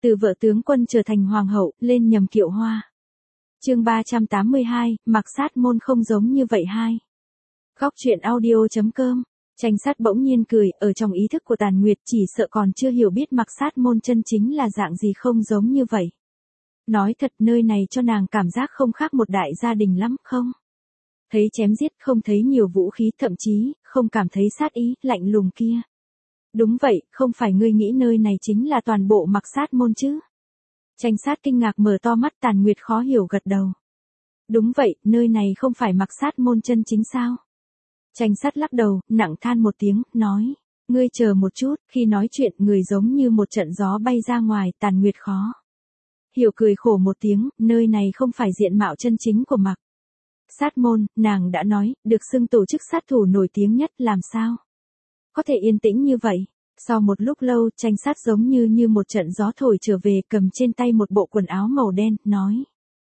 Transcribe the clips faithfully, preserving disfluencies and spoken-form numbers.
Từ vợ tướng quân trở thành hoàng hậu, lên nhầm kiệu hoa. Chương ba trăm tám mươi hai, mặc sát môn không giống như vậy hai. Góc truyện audio chấm com. Tranh sát bỗng nhiên cười, ở trong ý thức của Tàn Nguyệt chỉ sợ còn chưa hiểu biết mặc sát môn chân chính là dạng gì không giống như vậy. Nói thật nơi này cho nàng cảm giác không khác một đại gia đình lắm không? Thấy chém giết không thấy nhiều vũ khí thậm chí, không cảm thấy sát ý, lạnh lùng kia. Đúng vậy, không phải ngươi nghĩ nơi này chính là toàn bộ mặc sát môn chứ? Tranh sát kinh ngạc mở to mắt. Tàn Nguyệt khó hiểu gật đầu. Đúng vậy, nơi này không phải mặc sát môn chân chính sao? Tranh sát lắc đầu, nặng than một tiếng, nói. Ngươi chờ một chút, khi nói chuyện người giống như một trận gió bay ra ngoài. Tàn Nguyệt khó hiểu cười khổ một tiếng, nơi này không phải diện mạo chân chính của mặc sát môn, nàng đã nói, được xưng tổ chức sát thủ nổi tiếng nhất, làm sao có thể yên tĩnh như vậy? Sau một lúc lâu, tranh sát giống như như một trận gió thổi trở về, cầm trên tay một bộ quần áo màu đen, nói.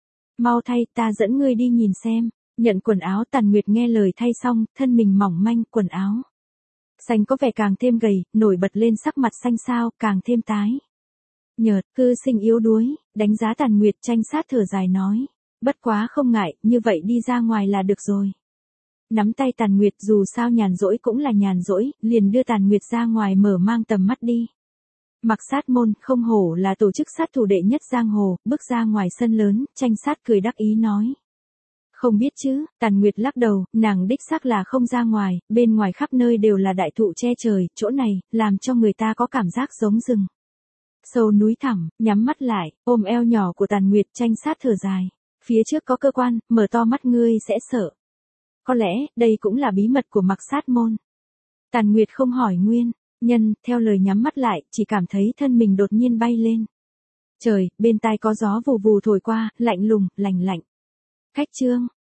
Mau thay, ta dẫn ngươi đi nhìn xem. Nhận quần áo. Tàn Nguyệt nghe lời thay xong, thân mình mỏng manh, quần áo xanh có vẻ càng thêm gầy, nổi bật lên sắc mặt xanh xao, càng thêm tái nhợt, cư sinh yếu đuối. Đánh giá Tàn Nguyệt, tranh sát thở dài nói. Bất quá không ngại, như vậy đi ra ngoài là được rồi. Nắm tay Tàn Nguyệt, dù sao nhàn rỗi cũng là nhàn rỗi, liền đưa Tàn Nguyệt ra ngoài mở mang tầm mắt đi. Mặc sát môn, không hổ là tổ chức sát thủ đệ nhất giang hồ. Bước ra ngoài sân lớn, tranh sát cười đắc ý nói. Không biết chứ. Tàn Nguyệt lắc đầu, nàng đích xác là không ra ngoài, bên ngoài khắp nơi đều là đại thụ che trời, chỗ này, làm cho người ta có cảm giác giống rừng sâu núi thẳm. Nhắm mắt lại, ôm eo nhỏ của Tàn Nguyệt, tranh sát thở dài. Phía trước có cơ quan, mở to mắt ngươi sẽ sợ. Có lẽ, đây cũng là bí mật của mặc sát môn. Tàn Nguyệt không hỏi nguyên nhân, theo lời nhắm mắt lại, chỉ cảm thấy thân mình đột nhiên bay lên. Trời, bên tai có gió vù vù thổi qua, lạnh lùng, lành lạnh. Cách chương.